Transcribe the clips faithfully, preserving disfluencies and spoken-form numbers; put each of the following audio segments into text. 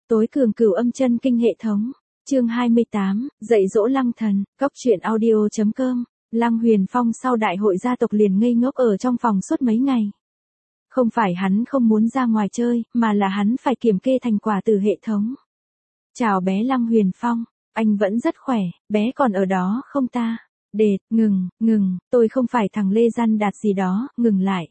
Tối cường cửu âm chân kinh hệ thống. Chương hai mươi tám, dạy dỗ Lăng Thần, Cốc truyện audio chấm com. Lăng Huyền Phong sau đại hội gia tộc liền ngây ngốc ở trong phòng suốt mấy ngày. Không phải hắn không muốn ra ngoài chơi, mà là hắn phải kiểm kê thành quả từ hệ thống. Chào bé Lăng Huyền Phong, anh vẫn rất khỏe, bé còn ở đó không ta? Đệt, ngừng, ngừng, tôi không phải thằng Lê Gian Đạt gì đó, ngừng lại.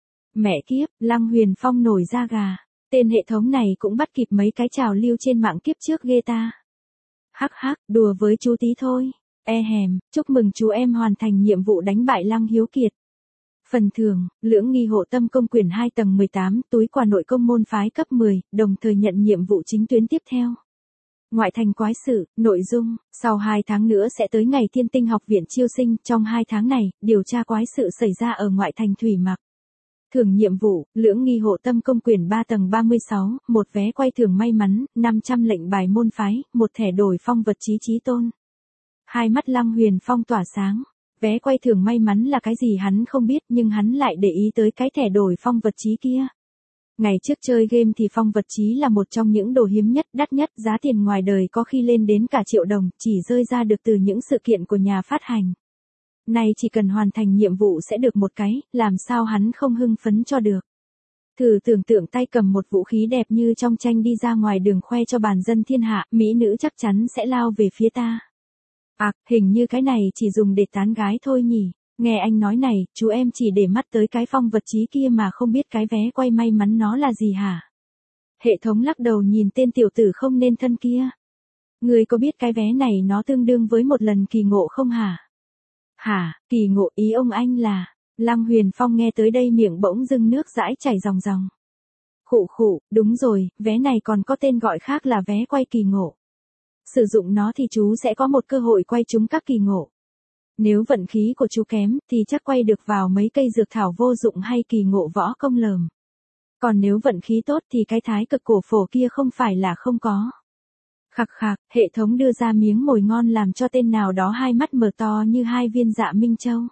Mẹ kiếp, Lăng Huyền Phong nổi da gà. Tên hệ thống này cũng bắt kịp mấy cái trào lưu trên mạng kiếp trước ghê ta. Hắc hắc, đùa với chú tí thôi. E hèm, chúc mừng chú em hoàn thành nhiệm vụ đánh bại Lăng Hiếu Kiệt. Phần thưởng, lưỡng nghi hộ tâm công quyển hai tầng mười tám, túi quà nội công môn phái cấp mười, đồng thời nhận nhiệm vụ chính tuyến tiếp theo. Ngoại thành quái sự, nội dung, sau hai tháng nữa sẽ tới ngày Thiên Tinh học viện chiêu sinh, trong hai tháng này, điều tra quái sự xảy ra ở ngoại thành Thủy Mặc. Thưởng nhiệm vụ, lưỡng nghi hộ tâm công quyển ba tầng ba mươi sáu, một vé quay thưởng may mắn, năm trăm lệnh bài môn phái, một thẻ đổi phong vật chí chí tôn. Hai mắt Lăng Huyền Phong tỏa sáng. Vé quay thưởng may mắn là cái gì hắn không biết, nhưng hắn lại để ý tới cái thẻ đổi phong vật chí kia. Ngày trước chơi game thì phong vật chí là một trong những đồ hiếm nhất, đắt nhất, giá tiền ngoài đời có khi lên đến cả triệu đồng, chỉ rơi ra được từ những sự kiện của nhà phát hành. Nay chỉ cần hoàn thành nhiệm vụ sẽ được một cái, làm sao hắn không hưng phấn cho được. Thử tưởng tượng tay cầm một vũ khí đẹp như trong tranh đi ra ngoài đường khoe cho bàn dân thiên hạ, mỹ nữ chắc chắn sẽ lao về phía ta. À, hình như cái này chỉ dùng để tán gái thôi nhỉ. Nghe anh nói này, chú em chỉ để mắt tới cái phong vật chí kia mà không biết cái vé quay may mắn nó là gì hả? Hệ thống lắc đầu nhìn tên tiểu tử không nên thân kia. Người có biết cái vé này nó tương đương với một lần kỳ ngộ không hả? Hả, kỳ ngộ ý ông anh là... Lăng Huyền Phong nghe tới đây miệng bỗng dưng nước dãi chảy ròng ròng. Khụ khụ, đúng rồi, vé này còn có tên gọi khác là vé quay kỳ ngộ. Sử dụng nó thì chú sẽ có một cơ hội quay trúng các kỳ ngộ. Nếu vận khí của chú kém thì chắc quay được vào mấy cây dược thảo vô dụng hay kỳ ngộ võ công lờm. Còn nếu vận khí tốt thì cái thái cực cổ phổ kia không phải là không có. Khặc khặc, hệ thống đưa ra miếng mồi ngon làm cho tên nào đó hai mắt mở to như hai viên dạ minh châu.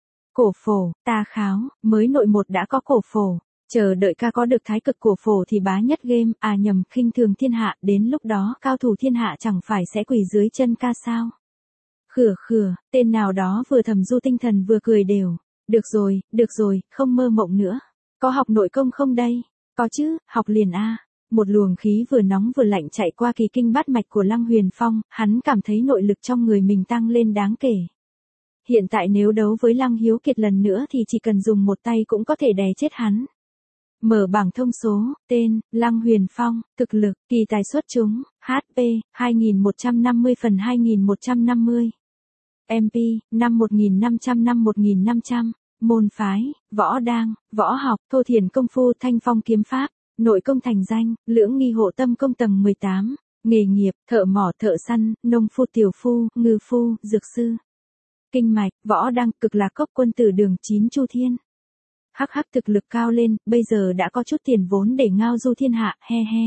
Cổ phổ, ta kháo, mới nội một đã có cổ phổ. Chờ đợi ca có được thái cực cổ phổ thì bá nhất game, à nhầm, khinh thường thiên hạ, đến lúc đó cao thủ thiên hạ chẳng phải sẽ quỳ dưới chân ca sao. Khửa khửa, tên nào đó vừa thầm du tinh thần vừa cười đều. Được rồi, được rồi, không mơ mộng nữa. Có học nội công không đây? Có chứ, học liền a. Một luồng khí vừa nóng vừa lạnh chạy qua kỳ kinh bát mạch của Lăng Huyền Phong, hắn cảm thấy nội lực trong người mình tăng lên đáng kể. Hiện tại nếu đấu với Lăng Hiếu Kiệt lần nữa thì chỉ cần dùng một tay cũng có thể đè chết hắn. Mở bảng thông số, tên, Lăng Huyền Phong, thực lực, kỳ tài xuất chúng, hát pê, hai nghìn một trăm năm mươi phần hai nghìn một trăm năm mươi. em pê, năm một nghìn năm trăm năm một nghìn năm trăm. Môn phái, võ đang, võ học, thô thiền công phu, thanh phong kiếm pháp, nội công thành danh, lưỡng nghi hộ tâm công tầng mười tám. Nghề nghiệp, thợ mỏ, thợ săn, nông phu, tiểu phu, ngư phu, dược sư. Kinh mạch, võ đăng, cực lạc cốc, quân tử đường, chín chu thiên. Hắc hắc, thực lực cao lên, bây giờ đã có chút tiền vốn để ngao du thiên hạ, he he.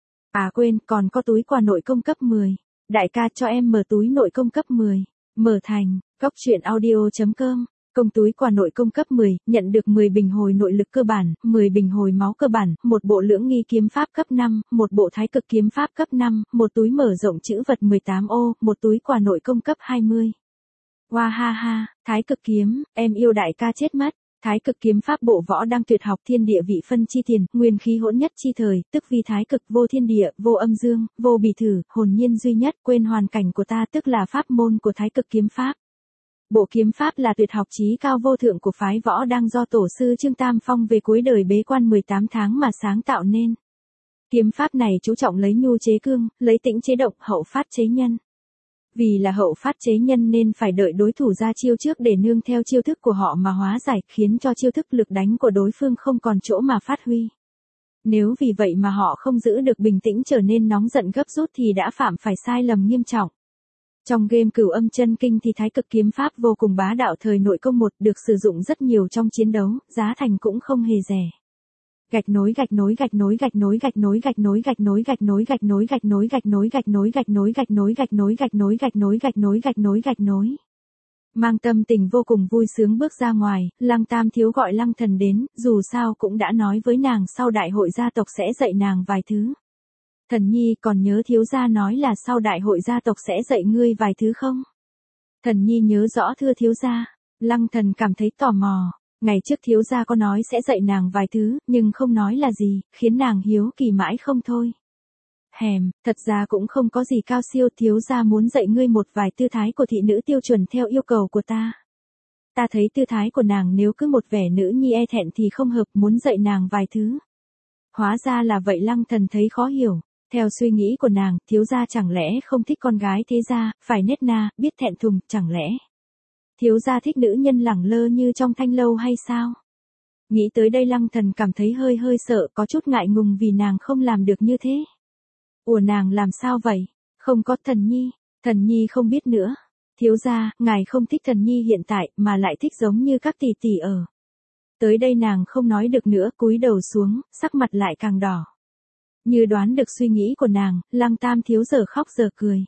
À quên, còn có túi quà nội công cấp mười. Đại ca cho em mở túi nội công cấp mười. Mở thành, Cốc truyện audio chấm com. Công túi quà nội công cấp mười, nhận được mười bình hồi nội lực cơ bản, mười bình hồi máu cơ bản, một bộ lưỡng nghi kiếm pháp cấp năm, một bộ thái cực kiếm pháp cấp năm, một túi mở rộng chữ vật mười tám ô, một túi quà nội công cấp hai mươi. Hoa ha ha, thái cực kiếm, em yêu đại ca chết mất. Thái cực kiếm pháp bộ võ đang tuyệt học thiên địa vị phân chi tiền, nguyên khí hỗn nhất chi thời, tức vi thái cực, vô thiên địa, vô âm dương, vô bì thử, hồn nhiên duy nhất, quên hoàn cảnh của ta, tức là pháp môn của thái cực kiếm pháp. Bộ kiếm pháp là tuyệt học chí cao vô thượng của phái võ đang do tổ sư Trương Tam Phong về cuối đời bế quan mười tám tháng mà sáng tạo nên. Kiếm pháp này chú trọng lấy nhu chế cương, lấy tĩnh chế động, hậu phát chế nhân. Vì là hậu phát chế nhân nên phải đợi đối thủ ra chiêu trước để nương theo chiêu thức của họ mà hóa giải, khiến cho chiêu thức lực đánh của đối phương không còn chỗ mà phát huy. Nếu vì vậy mà họ không giữ được bình tĩnh trở nên nóng giận gấp rút thì đã phạm phải sai lầm nghiêm trọng. Trong game cửu âm chân kinh thì thái cực kiếm pháp vô cùng bá đạo thời nội công một được sử dụng rất nhiều trong chiến đấu, giá thành cũng không hề rẻ. Gạch nối gạch nối gạch nối gạch nối gạch nối gạch nối gạch nối gạch nối gạch nối gạch nối gạch nối gạch nối gạch nối gạch nối gạch nối gạch nối gạch nối gạch nối gạch nối gạch nối. Mang tâm tình vô cùng vui sướng bước ra ngoài, Lăng Tam thiếu gọi Lăng Thần đến, dù sao cũng đã nói với nàng sau đại hội gia tộc sẽ dạy nàng vài thứ. Thần nhi còn nhớ thiếu gia nói là sau đại hội gia tộc sẽ dạy ngươi vài thứ không? Thần nhi nhớ rõ thưa thiếu gia. Lăng thần cảm thấy tò mò. Ngày trước thiếu gia có nói sẽ dạy nàng vài thứ, nhưng không nói là gì, khiến nàng hiếu kỳ mãi không thôi. Hèm, thật ra cũng không có gì cao siêu, thiếu gia muốn dạy ngươi một vài tư thái của thị nữ tiêu chuẩn theo yêu cầu của ta. Ta thấy tư thái của nàng nếu cứ một vẻ nữ nhi e thẹn thì không hợp, muốn dạy nàng vài thứ. Hóa ra là vậy. Lăng thần thấy khó hiểu. Theo suy nghĩ của nàng, thiếu gia chẳng lẽ không thích con gái thế gia, phải nết na, biết thẹn thùng, chẳng lẽ thiếu gia thích nữ nhân lẳng lơ như trong thanh lâu hay sao? Nghĩ tới đây lăng thần cảm thấy hơi hơi sợ, có chút ngại ngùng vì nàng không làm được như thế. Ủa nàng làm sao vậy? Không có. Thần nhi, thần nhi không biết nữa. Thiếu gia, ngài không thích thần nhi hiện tại, mà lại thích giống như các tỷ tỷ ở. Tới đây nàng không nói được nữa, cúi đầu xuống, sắc mặt lại càng đỏ. Như đoán được suy nghĩ của nàng, Lăng Tam thiếu giờ khóc giờ cười.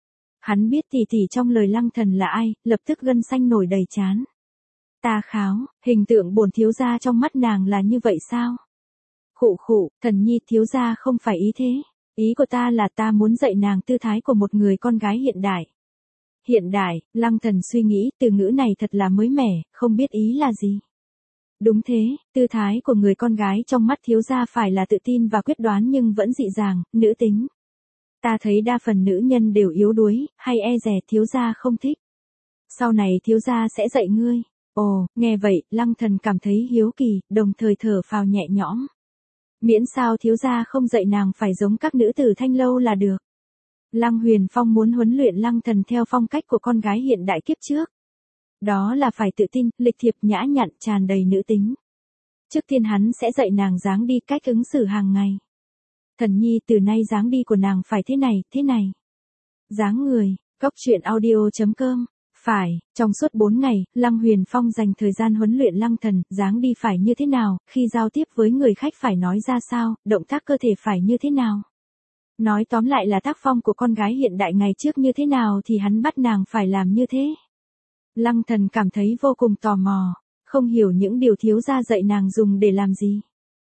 Hắn biết tỷ tỷ trong lời Lăng thần là ai, lập tức gân xanh nổi đầy trán. Ta kháo, hình tượng bổn thiếu gia trong mắt nàng là như vậy sao? Khụ khụ, thần nhi thiếu gia không phải ý thế. Ý của ta là ta muốn dạy nàng tư thái của một người con gái hiện đại. Hiện đại, Lăng thần suy nghĩ, từ ngữ này thật là mới mẻ, không biết ý là gì. Đúng thế, tư thái của người con gái trong mắt thiếu gia phải là tự tin và quyết đoán nhưng vẫn dịu dàng, nữ tính. Ta thấy đa phần nữ nhân đều yếu đuối, hay e dè, thiếu gia không thích. Sau này thiếu gia sẽ dạy ngươi. Ồ, nghe vậy, Lăng thần cảm thấy hiếu kỳ, đồng thời thở phào nhẹ nhõm. Miễn sao thiếu gia không dạy nàng phải giống các nữ tử thanh lâu là được. Lăng Huyền Phong muốn huấn luyện Lăng thần theo phong cách của con gái hiện đại kiếp trước. Đó là phải tự tin, lịch thiệp, nhã nhặn, tràn đầy nữ tính. Trước tiên hắn sẽ dạy nàng dáng đi, cách ứng xử hàng ngày. Thần nhi, từ nay dáng đi của nàng phải thế này, thế này. Dáng người, Cốc Truyện Audio chấm com. Phải, trong suốt bốn ngày, Lăng Huyền Phong dành thời gian huấn luyện Lăng thần, dáng đi phải như thế nào, khi giao tiếp với người khách phải nói ra sao, động tác cơ thể phải như thế nào. Nói tóm lại là tác phong của con gái hiện đại ngày trước như thế nào thì hắn bắt nàng phải làm như thế. Lăng thần cảm thấy vô cùng tò mò, không hiểu những điều thiếu gia dạy nàng dùng để làm gì.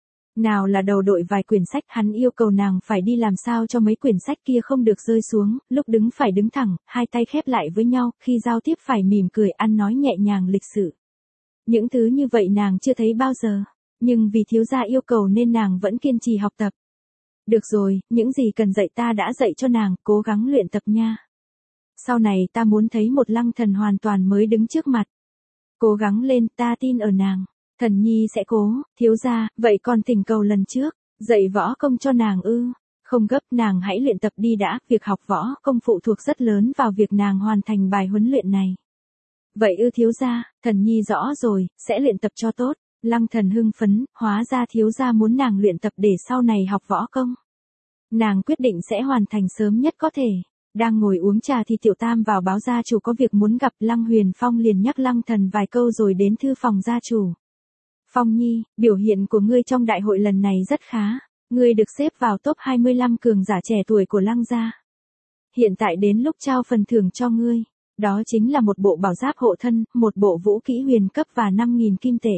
Nào là đầu đội vài quyển sách, hắn yêu cầu nàng phải đi làm sao cho mấy quyển sách kia không được rơi xuống, lúc đứng phải đứng thẳng, hai tay khép lại với nhau, khi giao tiếp phải mỉm cười, ăn nói nhẹ nhàng lịch sự. Những thứ như vậy nàng chưa thấy bao giờ, nhưng vì thiếu gia yêu cầu nên nàng vẫn kiên trì học tập. Được rồi, những gì cần dạy ta đã dạy cho nàng, cố gắng luyện tập nha. Sau này ta muốn thấy một Lăng thần hoàn toàn mới đứng trước mặt. Cố gắng lên, ta tin ở nàng. Thần nhi sẽ cố. Thiếu gia, vậy còn thỉnh cầu lần trước, dạy võ công cho nàng ư? Không gấp, nàng hãy luyện tập đi đã, việc học võ công phụ thuộc rất lớn vào việc nàng hoàn thành bài huấn luyện này. Vậy ư thiếu gia, thần nhi rõ rồi, sẽ luyện tập cho tốt. Lăng thần hưng phấn, hóa ra thiếu gia muốn nàng luyện tập để sau này học võ công. Nàng quyết định sẽ hoàn thành sớm nhất có thể. Đang ngồi uống trà thì Tiểu Tam vào báo gia chủ có việc muốn gặp. Lăng Huyền Phong liền nhắc Lăng thần vài câu rồi đến thư phòng gia chủ. Phong nhi, biểu hiện của ngươi trong đại hội lần này rất khá. Ngươi được xếp vào top hai mươi lăm cường giả trẻ tuổi của Lăng gia. Hiện tại đến lúc trao phần thưởng cho ngươi. Đó chính là một bộ bảo giáp hộ thân, một bộ vũ kỹ huyền cấp và năm nghìn kim tệ.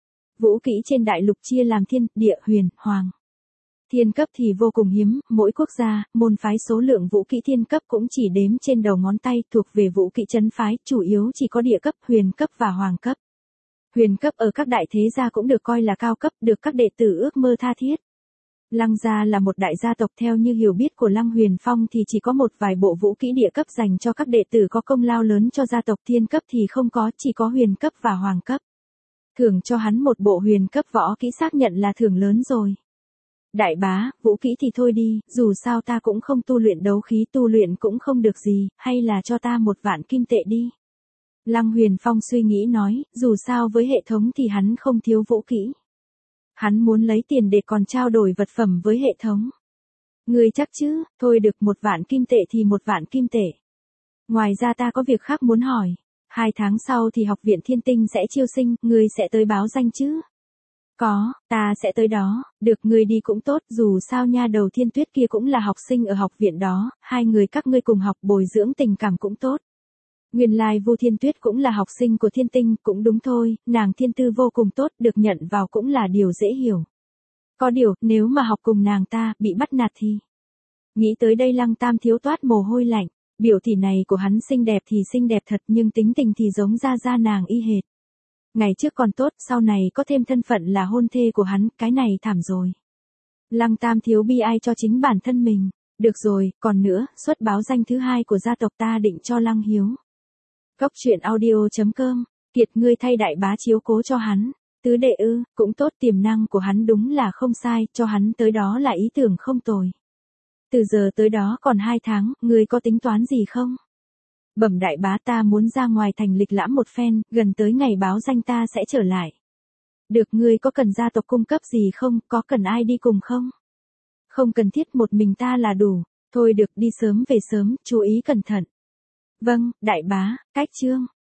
Vũ kỹ trên đại lục chia làm thiên, địa, huyền, hoàng. Thiên cấp thì vô cùng hiếm, mỗi quốc gia, môn phái số lượng vũ kỹ thiên cấp cũng chỉ đếm trên đầu ngón tay, thuộc về vũ kỹ trấn phái, chủ yếu chỉ có địa cấp, huyền cấp và hoàng cấp. Huyền cấp ở các đại thế gia cũng được coi là cao cấp, được các đệ tử ước mơ tha thiết. Lăng gia là một đại gia tộc, theo như hiểu biết của Lăng Huyền Phong thì chỉ có một vài bộ vũ kỹ địa cấp dành cho các đệ tử có công lao lớn cho gia tộc, thiên cấp thì không có, chỉ có huyền cấp và hoàng cấp. Thưởng cho hắn một bộ huyền cấp võ kỹ xác nhận là thưởng lớn rồi. Đại bá, vũ kỹ thì thôi đi, dù sao ta cũng không tu luyện đấu khí, tu luyện cũng không được gì, hay là cho ta một vạn kim tệ đi. Lăng Huyền Phong suy nghĩ nói, dù sao với hệ thống thì hắn không thiếu vũ kỹ. Hắn muốn lấy tiền để còn trao đổi vật phẩm với hệ thống. Ngươi chắc chứ, thôi được, một vạn kim tệ thì một vạn kim tệ. Ngoài ra ta có việc khác muốn hỏi. Hai tháng sau thì học viện Thiên Tinh sẽ chiêu sinh, ngươi sẽ tới báo danh chứ? Có, ta sẽ tới đó, được, ngươi đi cũng tốt, dù sao nha đầu Thiên Tuyết kia cũng là học sinh ở học viện đó, hai người các ngươi cùng học bồi dưỡng tình cảm cũng tốt. Nguyên lai Vu Thiên Tuyết cũng là học sinh của Thiên Tinh, cũng đúng thôi, nàng thiên tư vô cùng tốt, được nhận vào cũng là điều dễ hiểu. Có điều, nếu mà học cùng nàng ta, bị bắt nạt thì... Nghĩ tới đây Lăng Tam thiếu toát mồ hôi lạnh, biểu tỷ này của hắn xinh đẹp thì xinh đẹp thật nhưng tính tình thì giống ra ra nàng y hệt. Ngày trước còn tốt, sau này có thêm thân phận là hôn thê của hắn, cái này thảm rồi. Lăng Tam thiếu bi ai cho chính bản thân mình. Được rồi, còn nữa, suất báo danh thứ hai của gia tộc ta định cho Lăng Hiếu. Cốc truyện audio chấm com, Kiệt ngươi thay đại bá chiếu cố cho hắn. Tứ đệ ư, cũng tốt, tiềm năng của hắn đúng là không sai, cho hắn tới đó là ý tưởng không tồi. Từ giờ tới đó còn hai tháng, ngươi có tính toán gì không? Bẩm đại bá, ta muốn ra ngoài thành lịch lãm một phen, gần tới ngày báo danh ta sẽ trở lại. Được, ngươi có cần gia tộc cung cấp gì không, có cần ai đi cùng không? Không cần thiết, một mình ta là đủ. Thôi được, đi sớm về sớm, chú ý cẩn thận. Vâng, đại bá. Cách chương